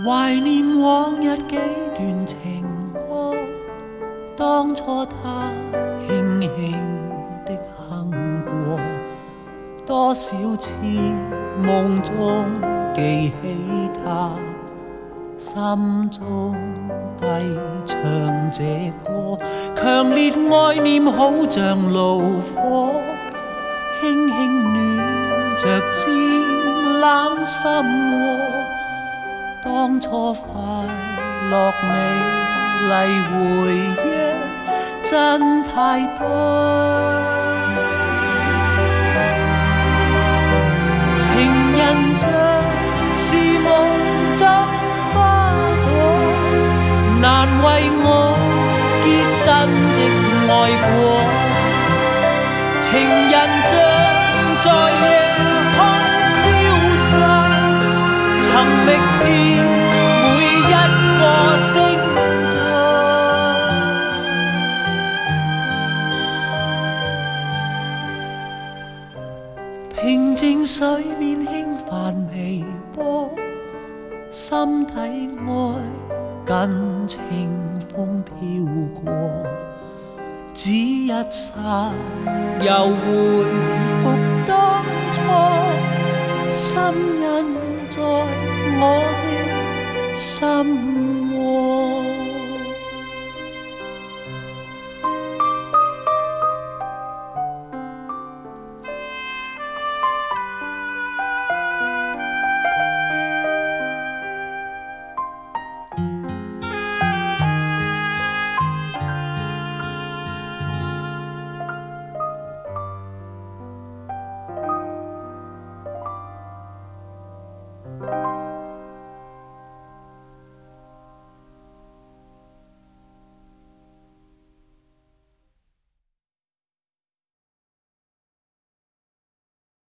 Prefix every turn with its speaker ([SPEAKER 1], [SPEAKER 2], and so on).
[SPEAKER 1] 懷念往日幾段情歌，當初他輕輕的哼過，多少次夢中記起他，心中低唱這歌，強烈愛念好像爐火，輕輕暖着漸冷心窩。當初快樂美麗回憶真太多，情人像是夢中花朵，難為我結真的愛過，情人像在夜空消失，曾覓遍每一個星座。平靜水面輕泛微波，心底愛跟清風飄過，只一剎又回復當初，心印在我的心窩。